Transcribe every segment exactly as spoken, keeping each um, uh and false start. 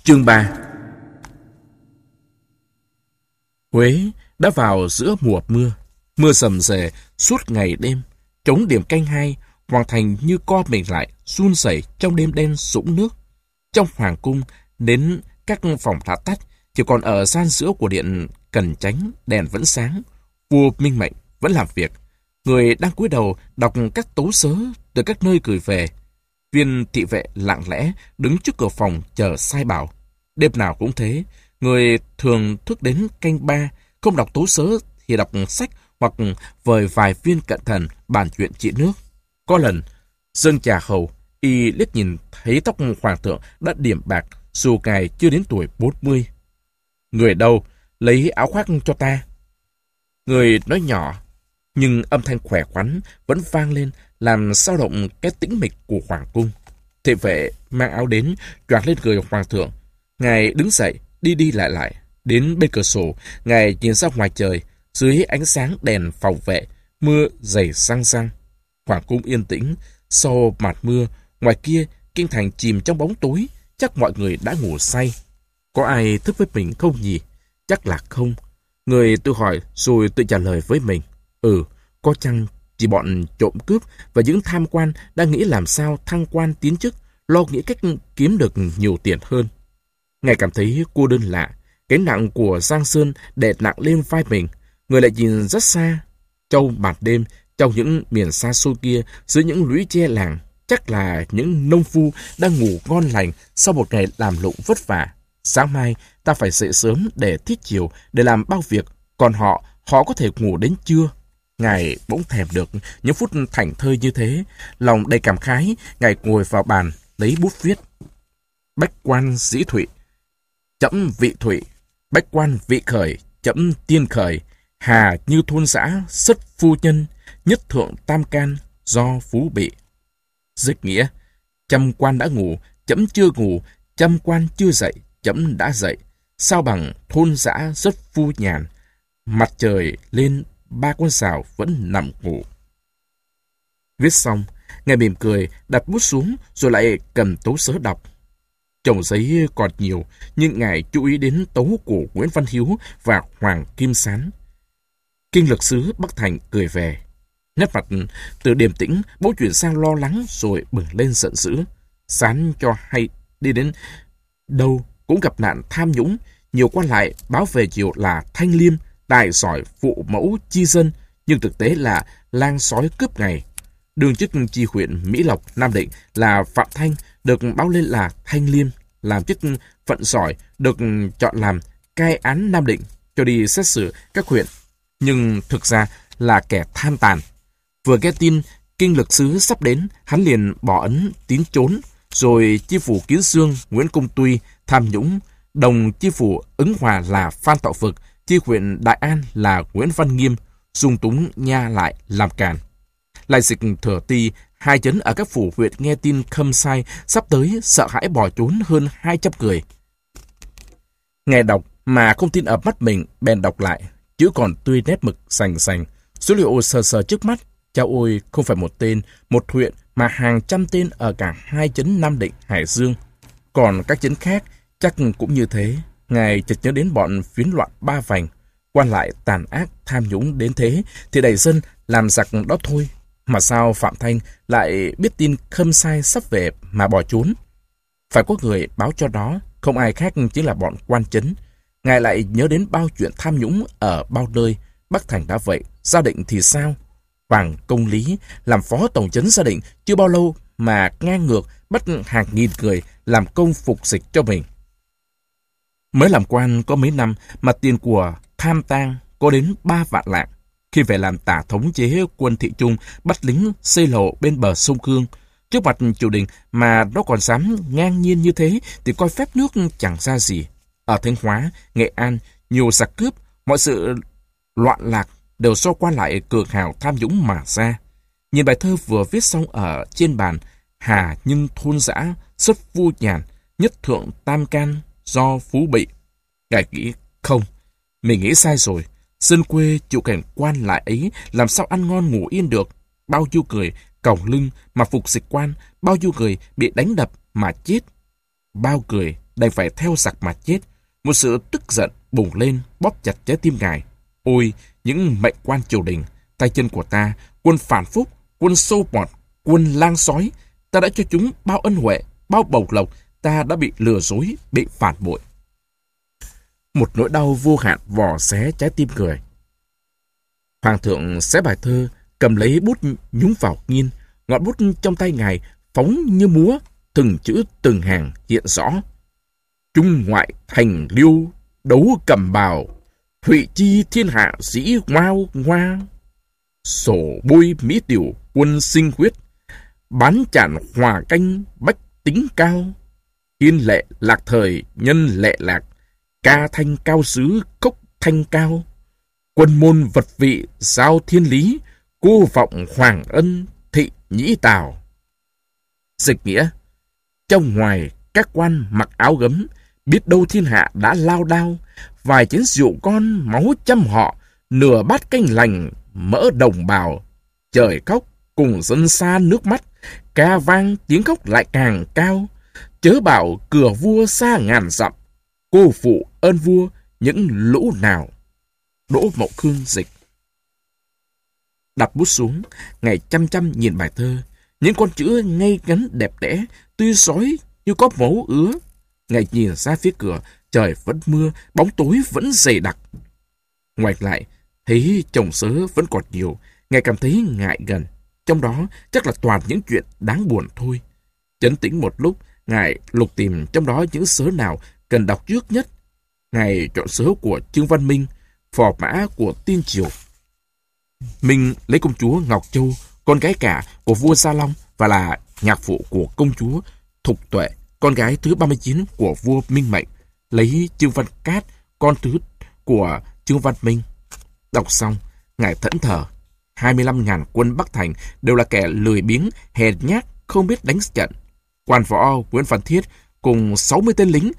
Chương ba. Huế đã vào giữa mùa mưa. Mưa rầm rề suốt ngày đêm. Trống điểm canh hai, hoàng thành như co mình lại, run rẩy trong đêm đen sũng nước. Trong hoàng cung, nến các phòng đã tắt, chỉ còn ở gian giữa của điện Cần Chánh, đèn vẫn sáng. Vua Minh Mệnh vẫn làm việc. Người đang cúi đầu đọc các tấu sớ từ các nơi gửi về. Viên thị vệ lặng lẽ đứng trước cửa phòng chờ sai bảo. Đêm nào cũng thế, người thường thức đến canh ba, không đọc tấu sớ thì đọc sách hoặc vời vài viên cận thần bàn chuyện trị nước. Có lần, dâng trà hầu, y liếc nhìn thấy tóc hoàng thượng đã điểm bạc dù ngài chưa đến tuổi bốn mươi. Người đâu, lấy áo khoác cho ta. Người nói nhỏ, nhưng âm thanh khỏe khoắn vẫn vang lên làm xao động cái tĩnh mịch của hoàng cung. Thị vệ mang áo đến, choàng lên người hoàng thượng. Ngài đứng dậy, đi đi lại lại. Đến bên cửa sổ, ngài nhìn ra ngoài trời, dưới ánh sáng đèn phòng vệ, mưa dày răng răng. Hoàng cung yên tĩnh, sau mạt mưa, ngoài kia, kinh thành chìm trong bóng tối, chắc mọi người đã ngủ say. Có ai thức với mình không nhỉ? Chắc là không. Người tự hỏi rồi tự trả lời với mình. Ừ, có chăng chỉ bọn trộm cướp và những tham quan đang nghĩ làm sao thăng quan tiến chức, lo nghĩ cách kiếm được nhiều tiền hơn. Ngài cảm thấy cô đơn lạ, cái nặng của Giang Sơn đè nặng lên vai mình. Người lại nhìn rất xa, trong màn đêm, trong những miền xa xôi kia, dưới những lũy tre làng, chắc là những nông phu đang ngủ ngon lành sau một ngày làm lụng vất vả. Sáng mai ta phải dậy sớm để thiết chiều, để làm bao việc, còn họ, họ có thể ngủ đến trưa. Ngài bỗng thèm được những phút thảnh thơi như thế, lòng đầy cảm khái. Ngài ngồi vào bàn, lấy bút viết. Bách quan dĩ thụy, chẫm vị thụy. Bách quan vị khởi, chẫm tiên khởi. Hà như thôn xã, sất phu nhân. Nhất thượng tam can, do phú bị. Dịch nghĩa, trăm quan đã ngủ, chẫm chưa ngủ. Trăm quan chưa dậy, chẫm đã dậy. Sao bằng thôn xã rất phu nhàn. Mặt trời lên, ba con sào vẫn nằm ngủ. Viết xong, ngài mỉm cười, đặt bút xuống rồi lại cầm tấu sớ đọc. Chồng giấy còn nhiều, nhưng ngài chú ý đến tấu của Nguyễn Văn Hiếu và Hoàng Kim Sán. Kinh Lực Sứ Bắc Thành cười về. Nét mặt từ điềm tĩnh bỗng chuyển sang lo lắng rồi bừng lên giận dữ. Sán cho hay đi đến đâu cũng gặp nạn tham nhũng, nhiều quan lại báo về chiều là thanh liêm, tài giỏi phụ mẫu chi dân, nhưng thực tế là lang sói cướp ngày. Đương chức chi huyện Mỹ Lộc, Nam Định là Phạm Thanh, được báo lên là thanh liêm, làm chức phận giỏi, được chọn làm cai án Nam Định, cho đi xét xử các huyện, nhưng thực ra là kẻ tham tàn. Vừa nghe tin Kinh Lực Sứ sắp đến, hắn liền bỏ ấn tín trốn, rồi chi phủ Kiến Dương Nguyễn Công Tuy tham nhũng, đồng chi phủ Ứng Hòa là Phan Thọ Vực, chi huyện Đại An là Nguyễn Văn Nghiêm, dung túng nha lại làm càn. Lại dịch Thừa Ti, hai chấn ở các phủ huyện nghe tin Khâm Sai sắp tới, sợ hãi bỏ trốn hơn hai trăm người. Nghe đọc mà không tin ở mắt mình, bèn đọc lại, chữ còn tươi nét mực sành sành. Số liệu sờ sờ trước mắt, chao ôi, không phải một tên, một huyện, mà hàng trăm tên ở cả hai chấn Nam Định, Hải Dương. Còn các chấn khác chắc cũng như thế. Ngài chợt nhớ đến bọn phiến loạn Ba Vành, quan lại tàn ác tham nhũng đến thế thì đẩy dân làm giặc đó thôi. Mà sao Phạm Thanh lại biết tin Khâm Sai sắp về mà bỏ trốn? Phải có người báo cho đó, không ai khác chính là bọn quan chấn. Ngài lại nhớ đến bao chuyện tham nhũng ở bao nơi. Bắc Thành đã vậy, Gia Định thì sao? Hoàng Công Lý làm phó tổng trấn Gia Định chưa bao lâu mà ngang ngược bắt hàng nghìn người làm công phục dịch cho mình. Mới làm quan có mấy năm mà tiền của tham tang có đến ba vạn lạng. Khi về làm tả thống chế quân Thị Trung, bắt lính xây lầu bên bờ sông Cương, trước mặt triều đình mà nó còn dám ngang nhiên như thế thì coi phép nước chẳng ra gì. Ở Thanh Hóa, Nghệ An, nhiều giặc cướp, mọi sự loạn lạc đều do quan lại cường hào tham nhũng mà ra. Nhìn bài thơ vừa viết xong ở trên bàn, Hà nhưng thôn dã, rất vu nhàn, nhất thượng tam can, do phú bị. Ngài nghĩ không, mình nghĩ sai rồi. Dân quê chịu cảnh quan lại ấy làm sao ăn ngon ngủ yên được. Bao nhiêu người còng lưng mà phục dịch quan, bao nhiêu người bị đánh đập mà chết. Bao người đành phải theo giặc mà chết. Một sự tức giận bùng lên, bóp chặt trái tim ngài. Ôi, những mệnh quan triều đình, tay chân của ta, quân phản phúc, quân sâu bọt, quân lang sói, ta đã cho chúng bao ân huệ, bao bầu lộc, ta đã bị lừa dối, bị phản bội. Một nỗi đau vô hạn vò xé trái tim người. Hoàng thượng xé bài thơ, cầm lấy bút nhúng vào nghiên, ngọn bút trong tay ngài phóng như múa, từng chữ từng hàng hiện rõ. Trung ngoại thành liêu, đấu cầm bào, thụy chi thiên hạ sĩ ngoao ngoa. Sổ bôi mỹ tiểu, quân sinh huyết, bán chản hòa canh, bách tính cao. Yên lệ lạc thời, nhân lệ lạc, ca thanh cao xứ, cốc thanh cao. Quân môn vật vị, giao thiên lý, cô vọng hoàng ân, thị nhĩ tào. Dịch nghĩa: trong ngoài các quan mặc áo gấm, biết đâu thiên hạ đã lao đao. Vài chén rượu con, máu trăm họ, nửa bát canh lành, mỡ đồng bào. Trời khóc cùng dân xa nước mắt, ca vang tiếng khóc lại càng cao. Chớ bảo cửa vua xa ngàn dặm, cô phụ ơn vua những lũ nào. Đỗ Mậu Khương dịch. Đặt bút xuống, ngài chăm chăm nhìn bài thơ. Những con chữ ngay ngắn đẹp đẽ, tươi rói như có máu ứa. Ngài nhìn ra phía cửa, trời vẫn mưa, bóng tối vẫn dày đặc. Ngoài lại, thấy chồng sớ vẫn còn nhiều, ngài cảm thấy ngại gần. Trong đó chắc là toàn những chuyện đáng buồn thôi. Trấn tĩnh một lúc, ngài lục tìm trong đó những sớ nào cần đọc trước nhất. Ngài chọn sớ của Trương Văn Minh, phò mã của Tiên Triều. Minh lấy công chúa Ngọc Châu, con gái cả của vua Gia Long và là nhạc phụ của công chúa Thục Tuệ, con gái thứ ba mươi chín của vua Minh Mệnh, lấy Trương Văn Cát, con thứ của Trương Văn Minh. Đọc xong, ngài thẫn thờ. hai mươi lăm nghìn quân Bắc Thành đều là kẻ lười biếng, hèn nhát, không biết đánh trận. Quan võ Nguyễn Văn Thiết cùng sáu mươi tên lính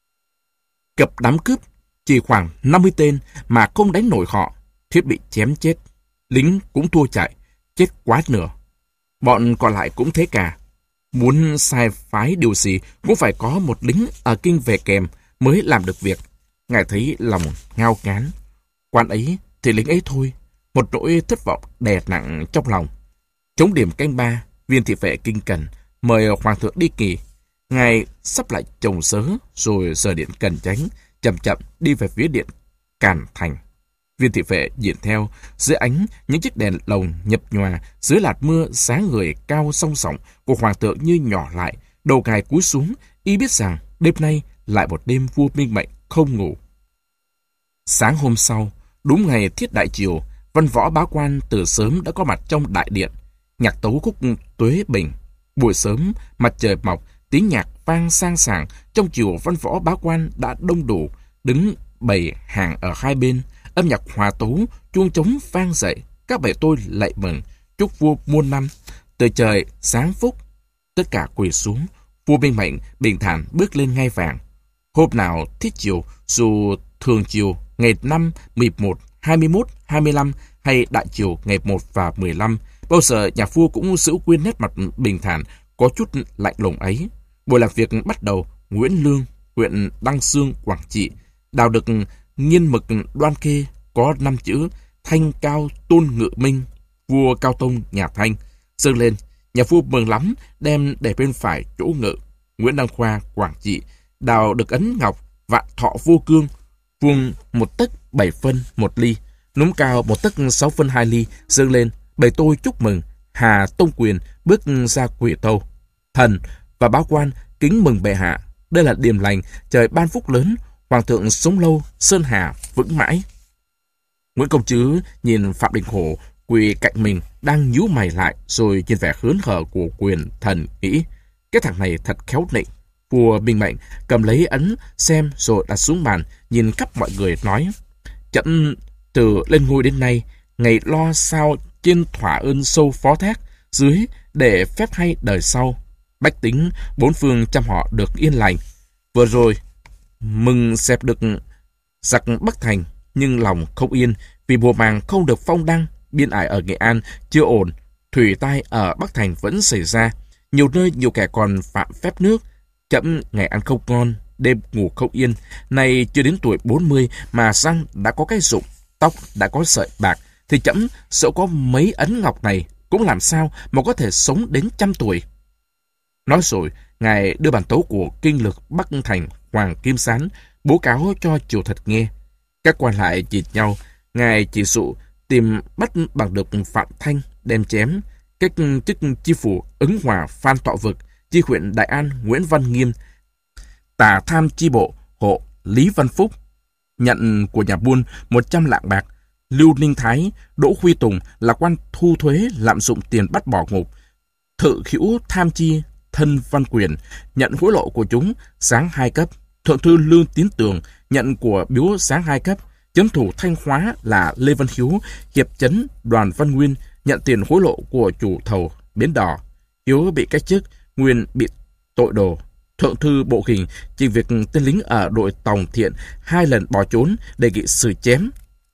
cập đám cướp, chỉ khoảng năm mươi tên mà không đánh nổi họ. Thiết bị chém chết, lính cũng thua chạy, chết quá nửa. Bọn còn lại cũng thế cả. Muốn sai phái điều gì cũng phải có một lính ở kinh về kèm mới làm được việc. Ngài thấy lòng ngao ngán. Quan ấy thì lính ấy thôi. Một nỗi thất vọng đè nặng trong lòng. Chống điểm canh ba, viên thị vệ kinh cần mời hoàng thượng đi kỳ. Ngài sắp lại chồng sớ rồi rời điện Cần Chánh, chậm chậm đi về phía điện Càn Thành. Viên thị vệ nhìn theo, dưới ánh những chiếc đèn lồng nhập nhòa, dưới lạt mưa sáng người cao song sọng của hoàng thượng như nhỏ lại, đầu ngài cúi xuống, y biết rằng đêm nay lại một đêm vua Minh Mệnh không ngủ. Sáng hôm sau, đúng ngày thiết đại triều, văn võ bá quan từ sớm đã có mặt trong đại điện, nhạc tấu khúc Tuế Bình. Buổi sớm, mặt trời mọc, tiếng nhạc vang sang sảng, trong triều văn võ bá quan đã đông đủ, đứng bày hàng ở hai bên. Âm nhạc hòa tấu, chuông trống vang dậy, các bề tôi lạy mừng, chúc vua muôn năm, từ trời sáng phúc. Tất cả quỳ xuống, vua Minh Mệnh bình thản bước lên ngai vàng. Hôm nào thiết triều, dù thường triều ngày năm, mười một, hai mươi mốt, hai mươi lăm hay đại triều ngày một và mười lăm, bao giờ nhà vua cũng giữ nguyên nét mặt bình thản, có chút lạnh lùng ấy. Buổi làm việc bắt đầu. Nguyễn Lương, huyện Đăng Xương, Quảng Trị, đào được nghiên mực đoan kê có năm chữ Thanh Cao Tôn Ngự Minh, vua Cao Tông nhà Thanh, dâng lên. Nhà vua mừng lắm, đem để bên phải chỗ ngự. Nguyễn Đăng Khoa, Quảng Trị, đào được ấn ngọc Vạn Thọ Vô Cương, vuông một tấc bảy phân một ly, núm cao một tấc sáu phân hai ly, dâng lên. Bày tôi chúc mừng. Hà Tông Quyền bước ra quỳ tâu. Thần và bá quan kính mừng bệ hạ. Đây là điềm lành, trời ban phúc lớn, hoàng thượng sống lâu, sơn hà vững mãi. Nguyễn Công Trứ nhìn Phạm Đình Hổ quỳ cạnh mình đang nhíu mày lại, rồi nhìn vẻ hớn hở của Quyền thần nghĩ: cái thằng này thật khéo nịnh. Vua Minh Mệnh cầm lấy ấn xem rồi đặt xuống bàn, nhìn khắp mọi người nói: chậm từ lên ngôi đến nay, ngày lo sao trên thỏa ơn sâu phó thác, dưới để phép hay đời sau. Bách tính bốn phương trăm họ được yên lành. Vừa rồi mừng xẹp được giặc Bắc Thành, nhưng lòng không yên vì mùa màng không được phong đăng. Biên ải ở Nghệ An chưa ổn, thủy tai ở Bắc Thành vẫn xảy ra, nhiều nơi nhiều kẻ còn phạm phép nước. Chậm ngày ăn không ngon, đêm ngủ không yên. Nay chưa đến tuổi bốn mươi mà răng đã có cái rụng, tóc đã có sợi bạc, thì trẫm dẫu có mấy ấn ngọc này cũng làm sao mà có thể sống đến trăm tuổi. Nói rồi, ngài đưa bản tấu của kinh lược Bắc Thành Hoàng Kim Sán bố cáo cho triều thật nghe. Các quan lại chịt nhau, ngài chỉ dụ tìm bắt bằng được Phạm Thanh đem chém, cách chức chi phủ Ứng Hòa Phan Thọ Vực, chi huyện Đại An Nguyễn Văn Nghiêm, tả tham chi bộ hộ Lý Văn Phúc, nhận của nhà buôn một trăm lạng bạc. Lưu Ninh Thái, Đỗ Huy Tùng là quan thu thuế lạm dụng tiền bắt bỏ ngục. Thự hữu tham chi Thân Văn Quyền nhận hối lộ của chúng sáng hai cấp. Thượng thư Lương Tiến Tường nhận của biếu sáng hai cấp. Chấn thủ Thanh Hóa là Lê Văn Hiếu, hiệp chấn Đoàn Văn Nguyên nhận tiền hối lộ của chủ thầu Bến Đỏ. Hiếu bị cách chức, Nguyên bị tội đồ. Thượng thư Bộ Hình chỉ việc tên lính ở đội Tòng Thiện hai lần bỏ trốn, đề nghị xử chém.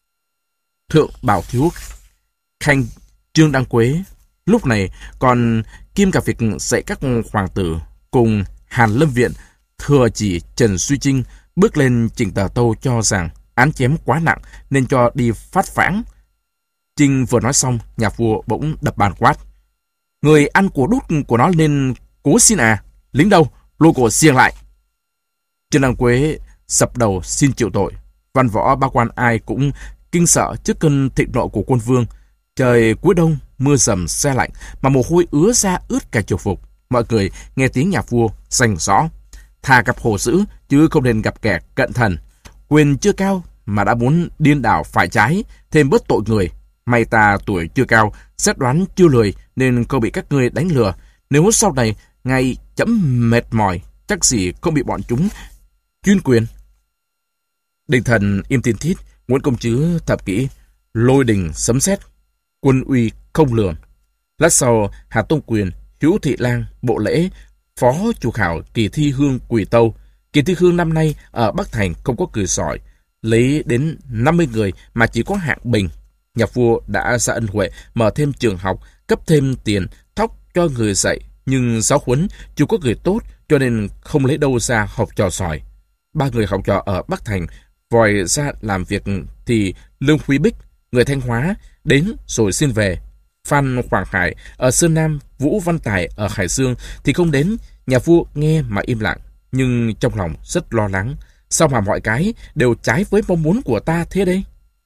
Thượng Bảo Thiếu Khanh Trương Đăng Quế lúc này còn kiêm cả việc dạy các hoàng tử, cùng Hàn Lâm Viện thừa chỉ Trần Duy Trinh bước lên trình tờ tâu cho rằng án chém quá nặng nên cho đi phát phản. Trinh vừa nói xong, nhà vua bỗng đập bàn quát: Người ăn của đút của nó nên cố xin à? Lính đâu? Lôi cổ xiềng lại. Trương Đăng Quế sập đầu xin chịu tội. Văn võ ba quan ai cũng kinh sợ trước cơn thịnh nộ của quân vương. Trời cuối đông, mưa rầm se lạnh, mà mồ hôi ứa ra ướt cả triều phục. Mọi người nghe tiếng nhà vua rành rõ: thà gặp hồ dữ chứ không nên gặp kẻ cận thần. Quyền chưa cao mà đã muốn điên đảo phải trái, thêm bớt tội người. May ta tuổi chưa cao, xét đoán chưa lười nên không bị các ngươi đánh lừa. Nếu sau này ngày chấm mệt mỏi, chắc gì không bị bọn chúng chuyên quyền. Đình Thần im tin thít, Nguyễn Công Trứ thập kỹ, lôi đình sấm sét, quân uy không lường. Lát sau, Hà Tông Quyền, Hữu Thị Lang, Bộ Lễ, phó chủ khảo kỳ thi hương Quỳ Tâu. Kỳ thi hương năm nay ở Bắc Thành không có cử sỏi, lấy đến năm mươi người mà chỉ có hạng bình. Nhà vua đã ra ân huệ, mở thêm trường học, cấp thêm tiền thóc cho người dạy, nhưng giáo huấn chưa có người tốt cho nên không lấy đâu ra học trò giỏi. Ba người học trò ở Bắc Thành vòi ra làm việc thì Lương Huy Bích, người Thanh Hóa, đến rồi xin về. Phan Hoàng Hải ở Sơn Nam, Vũ Văn Tài ở Hải Dương thì không đến. Nhà vua nghe mà im lặng, nhưng trong lòng rất lo lắng. Sao mà mọi cái đều trái với mong muốn của ta thế đây?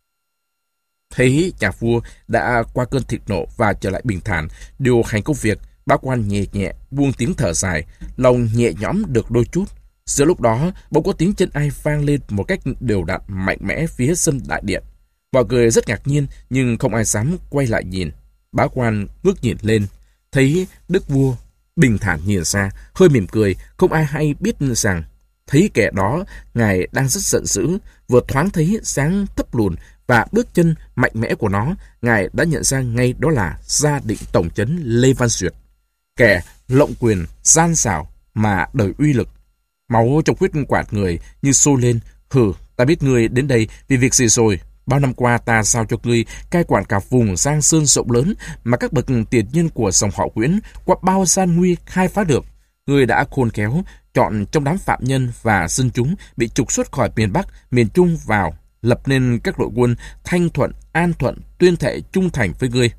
Thấy nhà vua đã qua cơn thịnh nộ và trở lại bình thản, điều hành công việc, bá quan nhẹ nhẹ buông tiếng thở dài, lòng nhẹ nhõm được đôi chút. Giữa lúc đó, bỗng có tiếng chân ai vang lên một cách đều đặn mạnh mẽ phía sân đại điện. Mọi người rất ngạc nhiên, nhưng không ai dám quay lại nhìn. Bá quan ngước nhìn lên, thấy đức vua bình thản nhìn ra, hơi mỉm cười, không ai hay biết rằng thấy kẻ đó ngài đang rất giận dữ. Vừa thoáng thấy dáng thấp lùn và bước chân mạnh mẽ của nó, ngài đã nhận ra ngay đó là gia định tổng trấn Lê Văn Duyệt, kẻ lộng quyền gian xảo mà đời uy lực. Máu trong huyết quạt người như sôi lên. Hừ, ta biết ngươi đến đây vì việc gì rồi. Bao năm qua ta sao cho ngươi cai quản cả vùng Giang Sơn rộng lớn mà các bậc tiền nhân của dòng họ Nguyễn qua bao gian nguy khai phá được. Ngươi đã khôn khéo chọn trong đám phạm nhân và dân chúng bị trục xuất khỏi miền Bắc, miền Trung vào, lập nên các đội quân Thanh Thuận, An Thuận, tuyên thệ trung thành với ngươi.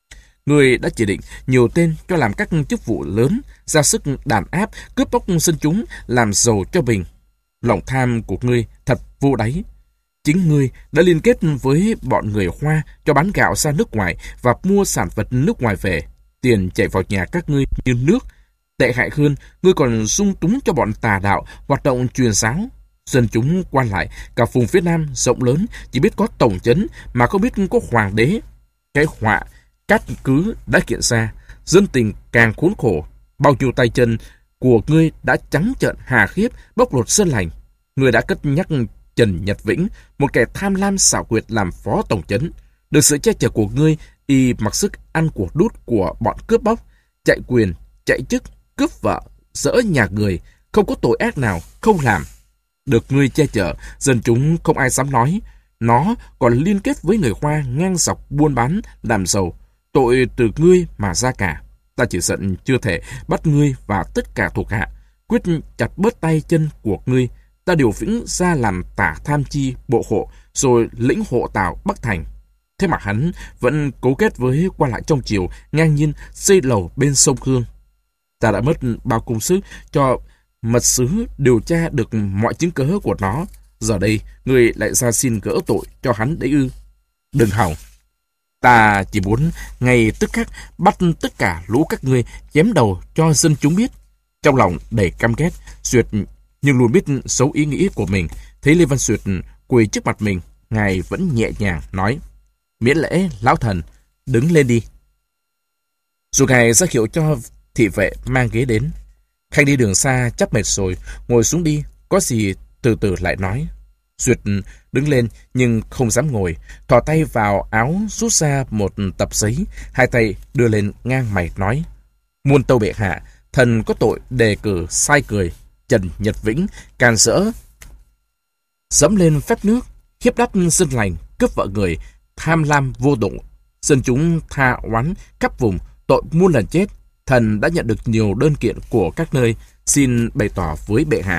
Ngươi đã chỉ định nhiều tên cho làm các chức vụ lớn, ra sức đàn áp, cướp bóc dân chúng, làm giàu cho mình. Lòng tham của ngươi thật vô đáy. Chính ngươi đã liên kết với bọn người Hoa cho bán gạo ra nước ngoài và mua sản vật nước ngoài về. Tiền chảy vào nhà các ngươi như nước. Tệ hại hơn, ngươi còn dung túng cho bọn tà đạo hoạt động truyền giáo. Dân chúng quan lại cả vùng phía Nam rộng lớn chỉ biết có tổng trấn mà không biết có hoàng đế. Cái họa cát cứ đã kiện ra, dân tình càng khốn khổ. Bao nhiêu tay chân của ngươi đã trắng trợn hà khiếp bóc lột dân lành. Ngươi đã cất nhắc Trần Nhật Vĩnh, một kẻ tham lam xảo quyệt, làm phó tổng trấn. Được sự che chở của ngươi, y mặc sức ăn của đút của bọn cướp bóc, chạy quyền, chạy chức, cướp vợ, dỡ nhà người, không có tội ác nào không làm. Được ngươi che chở, dân chúng không ai dám nói. Nó còn liên kết với người Hoa ngang dọc buôn bán, làm giàu. Tội từ ngươi mà ra cả. Ta chỉ giận chưa thể bắt ngươi và tất cả thuộc hạ. quyết chặt bớt tay chân của ngươi, ta điều Vĩnh ra làm tả tham chi bộ hộ, rồi lĩnh hộ Tào Bắc Thành. Thế mà hắn vẫn cố kết với quan lại trong triều, ngang nhiên xây lầu bên sông Hương. Ta đã mất bao công sức cho mật sứ điều tra được mọi chứng cớ của nó. Giờ đây, ngươi lại ra xin gỡ tội cho hắn đấy ư? Đừng hòng. Ta chỉ muốn ngay tức khắc bắt tất cả lũ các ngươi chém đầu cho dân chúng biết. Trong lòng đầy căm ghét, Duyệt nhưng luôn biết xấu ý nghĩ của mình. Thấy Lê Văn Duyệt quỳ trước mặt mình, ngài vẫn nhẹ nhàng nói: Miễn lễ, lão thần, đứng lên đi. Rồi ngài ra hiệu cho thị vệ mang ghế đến. Khanh đi đường xa chắc mệt rồi, ngồi xuống đi, có gì từ từ lại nói. Duyệt đứng lên nhưng không dám ngồi, thò tay vào áo rút ra một tập giấy, hai tay đưa lên ngang mày nói: Muôn tâu bệ hạ, thần có tội đề cử sai cười, Trần Nhật Vĩnh càn rỡ dẫm lên phép nước, hiếp đáp dân lành, cướp vợ người, tham lam vô độ, dân chúng tha oán khắp vùng, tội muôn lần chết. Thần đã nhận được nhiều đơn kiện của các nơi, xin bày tỏ với bệ hạ.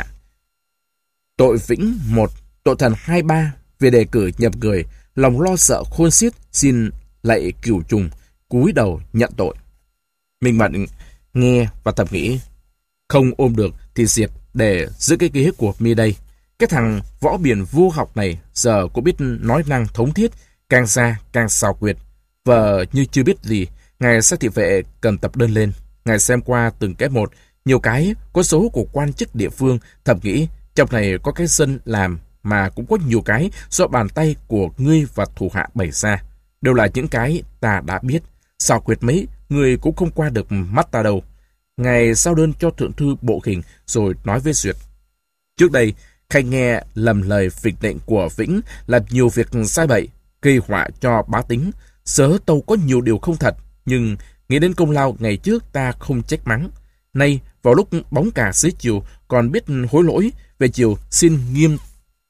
Tội Vĩnh một, tội thần hai ba, về đề cử nhập người, lòng lo sợ khôn xiết, xin lạy cửu trùng, cúi đầu nhận tội. Minh Mận nghe và thầm nghĩ, không ôm được thì diệt để giữ cái ghế của mi đây. Cái thằng võ biển vô học này giờ cũng biết nói năng thống thiết, càng ra càng xào quyệt. Vợ như chưa biết gì, ngài sai thị vệ cầm tập đơn lên. Ngài xem qua từng cái một, nhiều cái có số của quan chức địa phương, thầm nghĩ trong này có cái dân làm mà cũng có nhiều cái do bàn tay của ngươi và thủ hạ bày ra. Đều là những cái ta đã biết, xào quyệt mấy, ngươi cũng không qua được mắt ta đâu. Ngài giao đơn cho thượng thư bộ hình rồi nói với Duyệt. Trước đây, Khanh nghe lầm lời vịnh lệnh của Vĩnh, làm nhiều việc sai bậy, gây họa cho bá tính. Sớ tâu có nhiều điều không thật, nhưng nghĩ đến công lao ngày trước ta không trách mắng. Nay, vào lúc bóng cả xế chiều, còn biết hối lỗi, về chiều xin nghiêm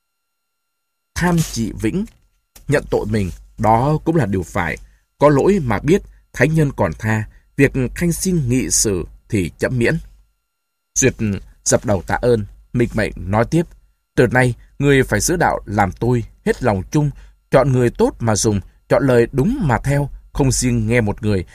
tham trị Vĩnh, nhận tội mình, đó cũng là điều phải. Có lỗi mà biết, thánh nhân còn tha, việc Khanh xin nghị xử thì chậm miễn. Duyệt dập đầu tạ ơn, Minh Mệnh nói tiếp. Từ nay, người phải giữ đạo làm tôi, hết lòng chung, chọn người tốt mà dùng, chọn lời đúng mà theo, không riêng nghe một người.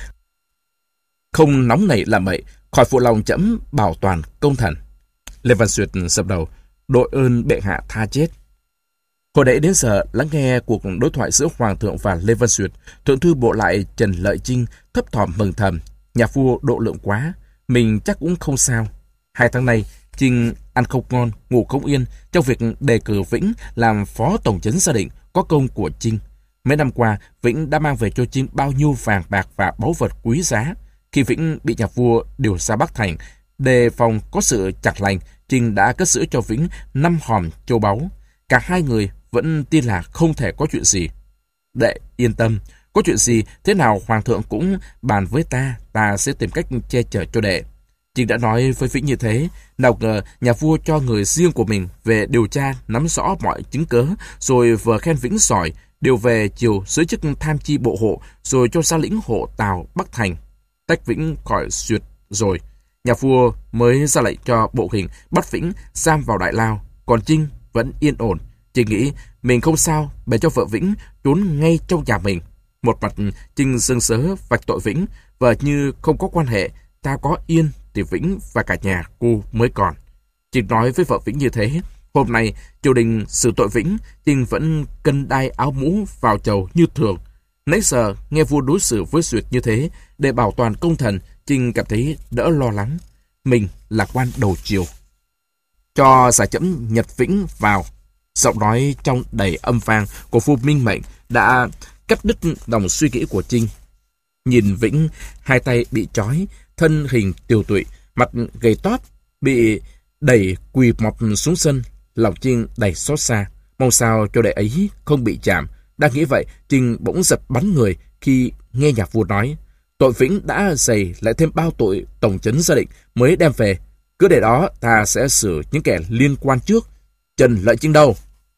Không nóng nảy làm bậy, khỏi phụ lòng trẫm bảo toàn công thần. Lê Văn Duyệt dập đầu, đội ơn bệ hạ tha chết. Hồi nãy đến giờ lắng nghe cuộc đối thoại giữa Hoàng thượng và Lê Văn Duyệt, thượng thư bộ lại Trần Lợi Chinh thấp thỏm mừng thầm. Nhà vua độ lượng quá, mình chắc cũng không sao. Hai tháng nay, Chinh ăn không ngon, ngủ không yên trong việc đề cử Vĩnh làm phó tổng trấn gia định, có công của Chinh. Mấy năm qua, Vĩnh đã mang về cho Chinh bao nhiêu vàng bạc và báu vật quý giá. Khi Vĩnh bị nhà vua điều ra Bắc Thành, đề phòng có sự chặt lành, Chinh đã cất giữ cho Vĩnh năm hòm châu báu. Cả hai người vẫn tin là không thể có chuyện gì. Đệ yên tâm, có chuyện gì thế nào Hoàng thượng cũng bàn với ta, ta sẽ tìm cách che chở cho đệ. Chinh đã nói với Vĩnh như thế, nào ngờ nhà vua cho người riêng của mình về điều tra, nắm rõ mọi chứng cớ, rồi vừa khen Vĩnh giỏi, điều về chiều giữ chức tham chi bộ hộ, rồi cho ra lĩnh hộ Tào Bắc Thành. Tách Vĩnh khỏi Duyệt rồi, nhà vua mới ra lệnh cho bộ hình bắt Vĩnh giam vào đại lao, còn Chinh vẫn yên ổn. Chinh nghĩ mình không sao, bèn cho vợ Vĩnh trốn ngay trong nhà mình. Một mặt Chinh sưng sớ vạch tội Vĩnh, và như không có quan hệ, ta có yên thì Vĩnh và cả nhà cô mới còn. Chinh nói với vợ Vĩnh như thế. Hôm nay triều đình xử tội Vĩnh, Chinh vẫn cân đai áo mũ vào chầu như thường. Nãy giờ nghe vua đối xử với Duyệt như thế, để bảo toàn công thần, Chinh cảm thấy đỡ lo lắng. Mình là quan đầu triều. Cho giải chẫm Nhật Vĩnh vào. Giọng nói trong đầy âm vang của vua Minh Mệnh đã cắt đứt dòng suy nghĩ của Chinh. Nhìn Vĩnh, hai tay bị trói, thân hình tiều tụy, mặt gầy tóp, bị đẩy quỳ mọp xuống sân, lòng Chinh đầy xót xa, mong sao cho đệ ấy không bị chạm. Đang nghĩ vậy, Chinh bỗng giật bắn người khi nghe nhà vua nói, tội Vĩnh đã dày lại thêm bao tội tổng trấn gia định mới đem về. Cứ để đó, ta sẽ xử những kẻ liên quan trước. Trần Lợi Chinh đâu?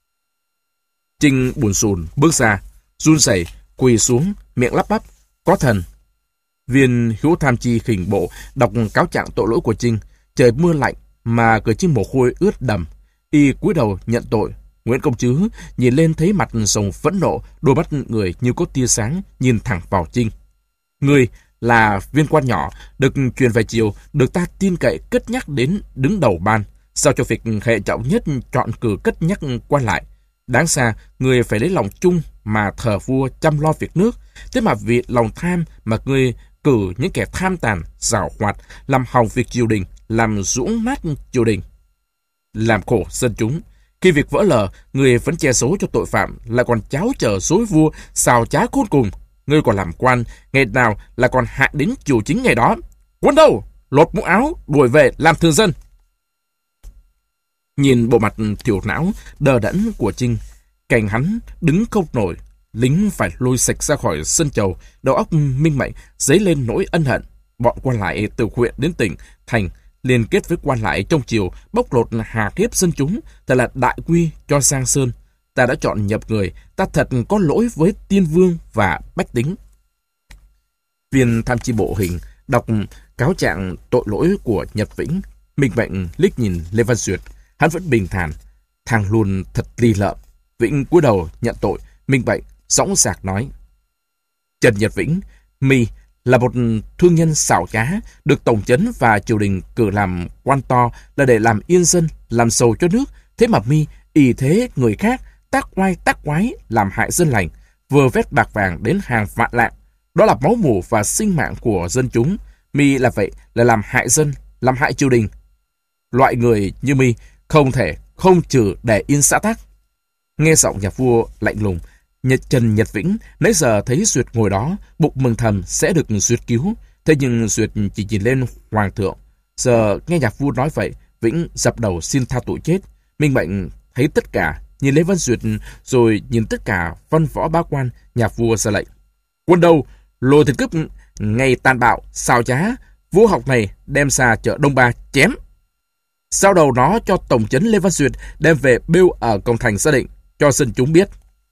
Chinh buồn sùn bước ra, run rẩy quỳ xuống, miệng lắp bắp, có thần. Viên hữu tham chi khỉnh bộ đọc cáo trạng tội lỗi của Chinh. Trời mưa lạnh, mà cởi chiếc mồ hôi ướt đầm. Y cúi đầu nhận tội. Nguyễn Công Trứ nhìn lên thấy mặt Sồng phẫn nộ, đôi mắt người như có tia sáng nhìn thẳng vào Trinh. Người là viên quan nhỏ, được truyền về triều, được ta tin cậy cất nhắc đến đứng đầu ban, sao cho việc hệ trọng nhất chọn cử cất nhắc quan lại. Đáng xa, người phải lấy lòng chung mà thờ vua chăm lo việc nước, thế mà vì lòng tham mà người cử những kẻ tham tàn, giảo hoạt, làm hỏng việc triều đình, làm rũng nát triều đình, làm khổ dân chúng. Khi việc vỡ lở, người vẫn che giấu cho tội phạm, lại còn cháo trở dối vua, xào trá khôn cùng. Ngươi còn làm quan, ngày nào là còn hạ đến triều chính ngày đó. Quân đâu? Lột mũ áo, đuổi về làm thường dân. Nhìn bộ mặt thiểu não, đờ đẫn của Trinh, cảnh hắn đứng không nổi, lính phải lôi sạch ra khỏi sân chầu, đầu óc minh mệnh dấy lên nỗi ân hận. Bọn quan lại từ huyện đến tỉnh, thành liên kết với quan lại trong triều bóc lột hà hiếp dân chúng, thật là đại quy cho Giang Sơn. Ta đã chọn nhập người, ta thật có lỗi với tiên vương và bách tính. Viên tham chi bộ Hình đọc cáo trạng tội lỗi của Nhật Vĩnh, minh mệnh liếc nhìn Lê Văn Duyệt, hắn vẫn bình thản, thằng luôn thật ly lợm. Vĩnh cúi đầu nhận tội, minh mệnh dõng dạc nói: Trần Nhật Vĩnh, mi là một thương nhân xảo trá, được tổng trấn và triều đình cử làm quan to là để làm yên dân, làm sầu cho nước. Thế mà mi ỷ thế người khác, tác oai tác quái, làm hại dân lành, vừa vét bạc vàng đến hàng vạn lạng. Đó là máu mủ và sinh mạng của dân chúng. Mi là vậy là làm hại dân, làm hại triều đình. Loại người như mi không thể không trừ để yên xã tắc. Nghe giọng nhà vua lạnh lùng, Nhật Trần Nhật Vĩnh nãy giờ thấy Duyệt ngồi đó, bụng mừng thầm sẽ được Duyệt cứu. Thế nhưng Duyệt chỉ nhìn lên hoàng thượng. Giờ nghe nhà vua nói vậy, Vĩnh dập đầu xin tha tội chết. Minh mệnh thấy tất cả, nhìn Lê Văn Duyệt rồi nhìn tất cả văn võ bá quan. Nhà vua ra lệnh: Quân đâu? Lôi thần cướp ngày tàn bạo, xào trá, vũ học này đem ra chợ Đông Ba chém. Sau đầu nó cho tổng trấn Lê Văn Duyệt đem về bêu ở cổng thành gia định, cho dân chúng biết.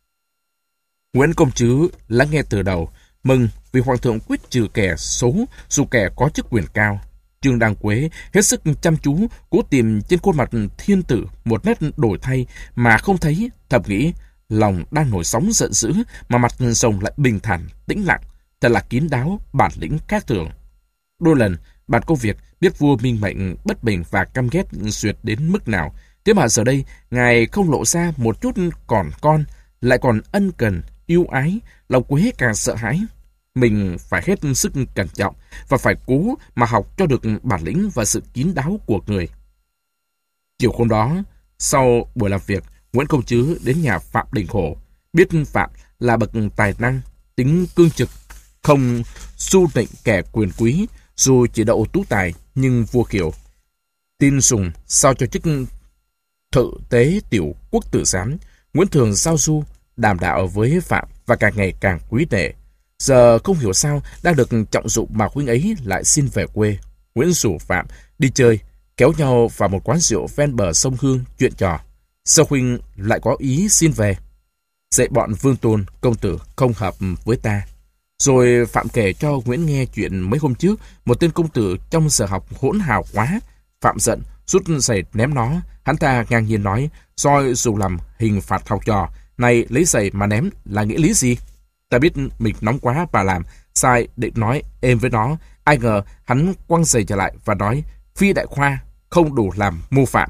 Nguyễn Công Trứ lắng nghe từ đầu, mừng vì hoàng thượng quyết trừ kẻ xấu dù kẻ có chức quyền cao. Trương Đăng Quế hết sức chăm chú, cố tìm trên khuôn mặt thiên tử một nét đổi thay mà không thấy, thầm nghĩ lòng đang nổi sóng giận dữ mà mặt rồng lại bình thản tĩnh lặng, thật là kín đáo, bản lĩnh khác thường. Đôi lần bàn công việc biết vua minh mệnh bất bình và căm ghét Duyệt đến mức nào, thế mà giờ đây ngài không lộ ra một chút còn con, lại còn ân cần yêu ái. Lòng Quế càng sợ hãi. Mình phải hết sức cẩn trọng và phải cố mà học cho được bản lĩnh và sự kín đáo của người. Chiều hôm đó, sau buổi làm việc, Nguyễn Công Trứ đến nhà Phạm Đình Hổ. Biết Phạm là bậc tài năng, tính cương trực, không su nịnh kẻ quyền quý, dù chỉ đậu tú tài nhưng vua kiểu. Tin sùng sao cho chức thự tế tiểu quốc tử giám. Nguyễn thường giao du đàm đạo với Phạm và càng ngày càng quý nể. Giờ không hiểu sao đang được trọng dụng mà huynh ấy lại xin về quê. Nguyễn rủ Phạm đi chơi, kéo nhau vào một quán rượu ven bờ sông Hương chuyện trò. Sao huynh lại có ý xin về? Dạy bọn Vương Tôn, công tử không hợp với ta. Rồi Phạm kể cho Nguyễn nghe chuyện mấy hôm trước một tên công tử trong giờ học hỗn hào quá. Phạm giận, rút giày ném nó. Hắn ta ngang nhiên nói, soi dù làm hình phạt học trò, này lấy giày mà ném là nghĩa lý gì? Ta biết mình nóng quá và làm sai định nói êm với nó. Ai ngờ hắn quăng giày trở lại và nói, phi đại khoa không đủ làm mưu phạm.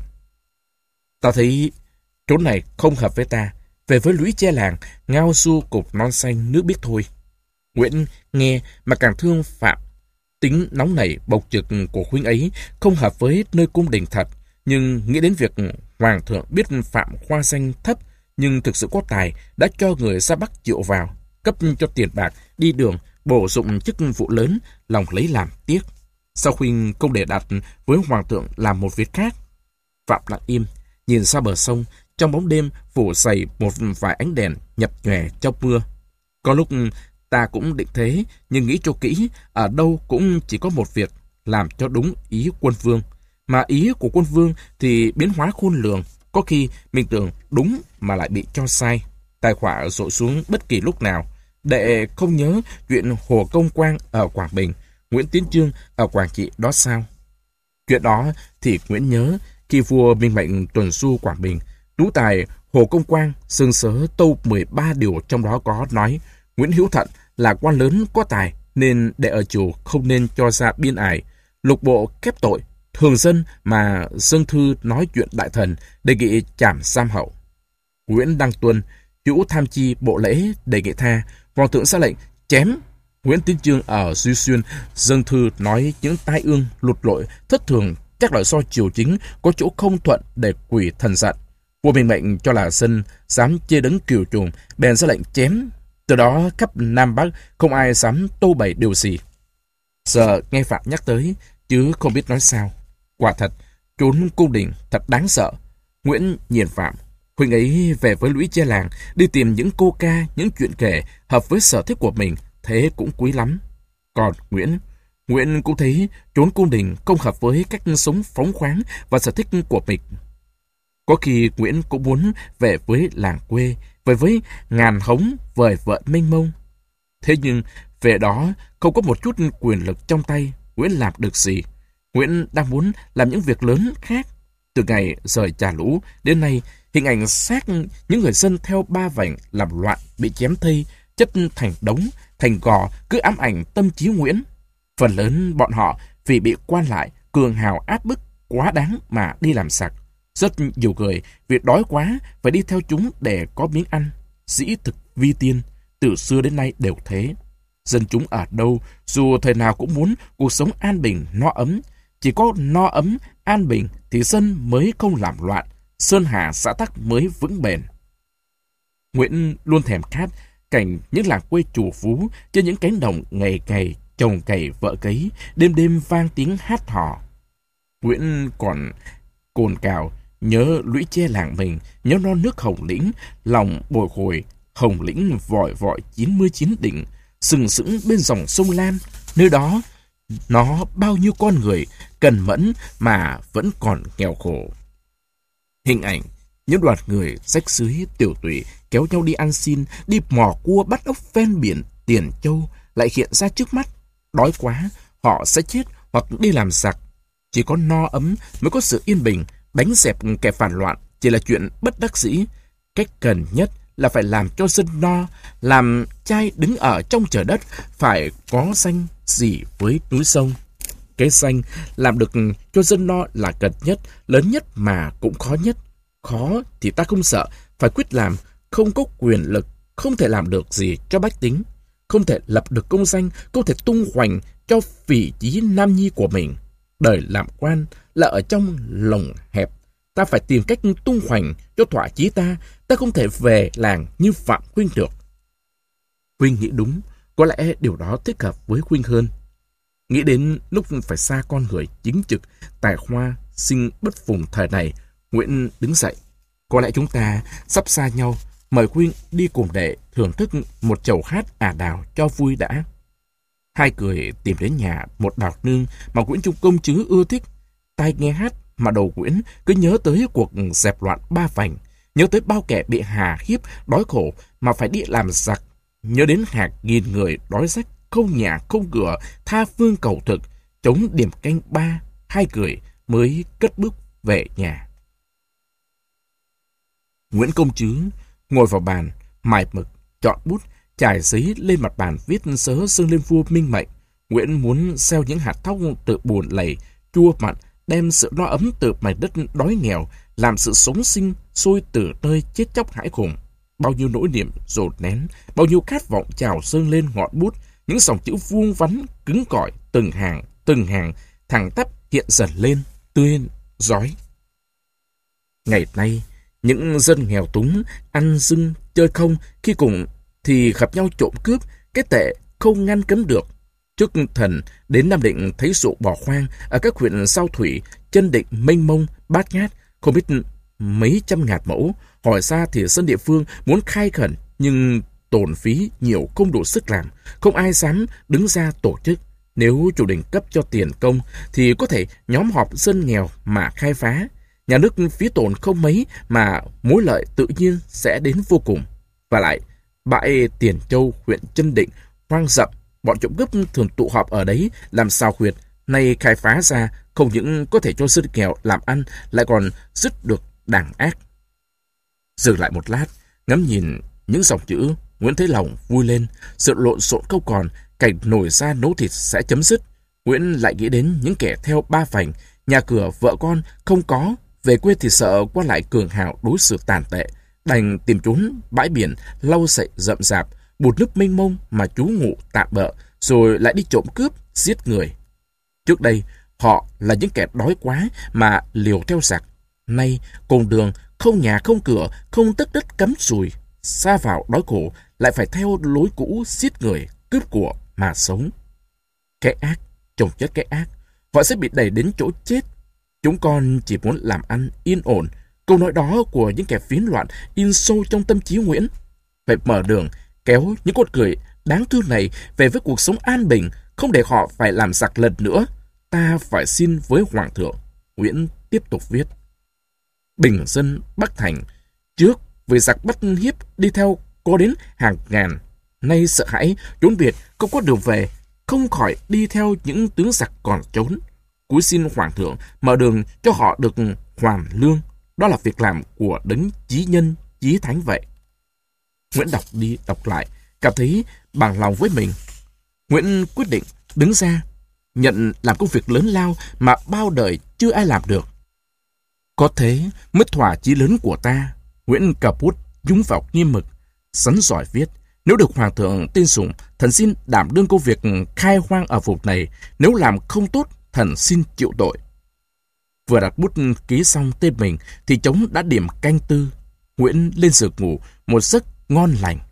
Ta thấy chỗ này không hợp với ta. Về với lũy che làng, ngao du cục non xanh nước biết thôi. Nguyễn nghe mà càng thương Phạm. Tính nóng nảy bộc trực của huynh ấy không hợp với nơi cung đình thật. Nhưng nghĩ đến việc hoàng thượng biết Phạm khoa danh thấp nhưng thực sự có tài, đã cho người ra Bắc triệu vào, cấp cho tiền bạc, đi đường, bổ dụng chức vụ lớn, lòng lấy làm tiếc. Sao huynh không để đặt với hoàng thượng làm một việc khác? Phạm lặng im, nhìn xa bờ sông, trong bóng đêm phủ dày một vài ánh đèn nhập nhòe trong mưa. Có lúc ta cũng định thế, nhưng nghĩ cho kỹ, ở đâu cũng chỉ có một việc, làm cho đúng ý quân vương. Mà ý của quân vương thì biến hóa khôn lường, có khi mình tưởng đúng mà lại bị cho sai. Tai họa rội xuống bất kỳ lúc nào. Đệ không nhớ chuyện Hồ Công Quang ở Quảng Bình, Nguyễn Tiến Chương ở Quảng Trị đó sao? Chuyện đó thì Nguyễn nhớ khi vua Minh Mệnh tuần du Quảng Bình, tú tài Hồ Công Quang xương sớ tâu mười ba điều, trong đó có nói Nguyễn Hữu Thận là quan lớn có tài nên để ở chùa không nên cho ra biên ải, lục bộ kép tội, thường dân mà dâng thư nói chuyện đại thần, đề nghị trảm giam hậu. Nguyễn Đăng Tuân hữu tham chi bộ lễ, đề nghị tha, hoàng thượng ra lệnh chém. Nguyễn Tiến Chương ở Duy Xuyên dâng thư nói những tai ương lụt lội thất thường chắc là do triều chính có chỗ không thuận để quỷ thần giận. Vua Minh Mệnh cho là dân dám chê đấng kiều trùng, bèn ra lệnh chém. Từ đó khắp Nam Bắc không ai dám tô bày điều gì. Giờ nghe Phạm nhắc tới chứ không biết nói sao. Quả thật trốn cung đình thật đáng sợ. Nguyễn nhìn Phạm, huynh ấy về với lũy tre làng đi tìm những cô ca, những chuyện kể hợp với sở thích của mình, thế cũng quý lắm. Còn Nguyễn, Nguyễn cũng thấy trốn cung đình không hợp với cách sống phóng khoáng và sở thích của mình. Có khi Nguyễn cũng muốn về với làng quê, về với ngàn hống vời vợi mênh mông. Thế nhưng về đó không có một chút quyền lực trong tay, Nguyễn làm được gì? Nguyễn đang muốn làm những việc lớn khác. Từ ngày rời Trà Lũ đến nay, hình ảnh xác những người dân theo ba vành làm loạn bị chém thây, chất thành đống, thành gò cứ ám ảnh tâm trí Nguyễn. Phần lớn bọn họ vì bị quan lại cường hào áp bức quá đáng mà đi làm sặc. Rất nhiều người vì đói quá phải đi theo chúng để có miếng ăn. Dĩ thực vi tiên, từ xưa đến nay đều thế. Dân chúng ở đâu, dù thời nào cũng muốn cuộc sống an bình, no ấm. Chỉ có no ấm, an bình thì dân mới không làm loạn, sơn hà xã tắc mới vững bền. Nguyễn luôn thèm khát cảnh những làng quê trù phú trên những cánh đồng ngày ngày chồng cày vợ cấy, đêm đêm vang tiếng hát hò. Nguyễn còn cồn cào nhớ lũy tre làng mình, nhớ non nước Hồng Lĩnh, lòng bồi hồi. Hồng Lĩnh vòi vọi chín mươi chín đỉnh, sừng sững bên dòng sông Lam. Nơi đó nó bao nhiêu con người cần mẫn mà vẫn còn nghèo khổ. Hình ảnh những đoàn người rách rưới tiểu tụy kéo nhau đi ăn xin, đi mò cua bắt ốc ven biển Tiền Châu lại hiện ra trước mắt. Đói quá họ sẽ chết hoặc đi làm giặc. Chỉ có no ấm mới có sự yên bình. Đánh dẹp kẻ phản loạn chỉ là chuyện bất đắc dĩ. Cách cần nhất là phải làm cho dân no, làm trai đứng ở trong trời đất phải có danh gì với núi sông. Cái danh làm được cho dân no là cần nhất, lớn nhất mà cũng khó nhất. Khó thì ta không sợ, phải quyết làm. Không có quyền lực, không thể làm được gì cho bách tính. Không thể lập được công danh, không thể tung hoành cho phỉ chí nam nhi của mình. Đời làm quan là ở trong lồng hẹp. Ta phải tìm cách tung hoành cho thỏa chí ta. Ta không thể về làng như Phạm Huynh được. Huynh nghĩ đúng, có lẽ điều đó thích hợp với Huynh hơn. Nghĩ đến lúc phải xa con người chính trực, tài hoa, sinh bất phùng thời này, Nguyễn đứng dậy. Có lẽ chúng ta sắp xa nhau, mời Huynh đi cùng để thưởng thức một chầu hát ả đào cho vui đã. Hai người tìm đến nhà một đào nương mà Nguyễn Trung công chứ ưa thích. Tai nghe hát mà đầu Nguyễn cứ nhớ tới cuộc dẹp loạn ba vành, nhớ tới bao kẻ bị hà hiếp, đói khổ mà phải đi làm giặc, nhớ đến hàng nghìn người đói rách, không nhà không cửa, tha phương cầu thực, chống điểm canh ba. Hai người mới cất bước về nhà. Nguyễn Công Trứ ngồi vào bàn, mài mực, chọn bút, trải giấy lên mặt bàn viết sớ dâng lên vua Minh Mệnh. Nguyễn muốn gieo những hạt thóc từ buồn lầy, chua mặn, đem sự no ấm từ mảnh đất đói nghèo, làm sự sống sinh sôi từ nơi chết chóc hãi hùng. Bao nhiêu nỗi niềm dồn nén, bao nhiêu khát vọng trào dâng lên ngọn bút, những dòng chữ vuông vắn, cứng cỏi, từng hàng, từng hàng, thẳng tắp hiện dần lên, tươi, rói. Ngày nay, những dân nghèo túng, ăn dưng, chơi không, khi cùng thì gặp nhau trộm cướp, cái tệ không ngăn cấm được. Trước thần đến Nam Định thấy ruộng bỏ hoang ở các huyện Sao Thủy, Chân Định, Mênh Mông, Bát Ngát, không biết mấy trăm ngàn mẫu. Hỏi ra thì dân địa phương muốn khai khẩn nhưng tổn phí nhiều không đủ sức làm, không ai dám đứng ra tổ chức. Nếu chủ đình cấp cho tiền công thì có thể nhóm họp dân nghèo mà khai phá. Nhà nước phí tổn không mấy mà mối lợi tự nhiên sẽ đến vô cùng. Và lại, bãi Tiền Châu, huyện Chân Định, hoang rậm, bọn trộm cướp thường tụ họp ở đấy làm sao huyệt, nay khai phá ra không những có thể cho dân nghèo làm ăn, lại còn dứt được đàn ác. Dừng lại một lát, ngắm nhìn những dòng chữ, Nguyễn thấy lòng vui lên. Sự lộn xộn câu còn, cảnh nổi ra nấu thịt sẽ chấm dứt. Nguyễn lại nghĩ đến những kẻ theo ba vành, nhà cửa vợ con không có, về quê thì sợ qua lại cường hào đối xử tàn tệ, đành tìm trốn bãi biển lau sậy rậm rạp, bùn nước mênh mông mà trú ngụ tạm bợ, rồi lại đi trộm cướp, giết người. Trước đây, họ là những kẻ đói quá mà liều theo giặc. Nay, cùng đường, không nhà không cửa, không tất đất cắm sùi, sa vào đói khổ, lại phải theo lối cũ giết người, cướp của mà sống. Cái ác, chồng chất cái ác, họ sẽ bị đẩy đến chỗ chết. Chúng con chỉ muốn làm ăn yên ổn. Câu nói đó của những kẻ phiến loạn in sâu trong tâm trí Nguyễn. Phải mở đường, kéo những con người đáng thương này về với cuộc sống an bình, không để họ phải làm giặc lần nữa. Ta phải xin với Hoàng thượng. Nguyễn tiếp tục viết. Bình dân Bắc Thành, trước vì giặc bắt hiếp đi theo có đến hàng ngàn. Nay sợ hãi, trốn biệt, không có đường về, không khỏi đi theo những tướng giặc còn trốn. Cúi xin Hoàng thượng mở đường cho họ được hoàn lương. Đó là việc làm của đấng chí nhân, chí thánh vậy. Nguyễn đọc đi đọc lại, cảm thấy bằng lòng với mình. Nguyễn quyết định đứng ra, nhận làm công việc lớn lao mà bao đời chưa ai làm được. Có thế mới thỏa chí lớn của ta. Nguyễn cà bút nhúng vào nghiêm mực, sắn giỏi viết. Nếu được Hoàng thượng tin sủng, thần xin đảm đương công việc khai hoang ở vùng này. Nếu làm không tốt, thần xin chịu tội. Vừa đặt bút ký xong tên mình thì trống đã điểm canh tư. Nguyễn lên giường ngủ một giấc ngon lành.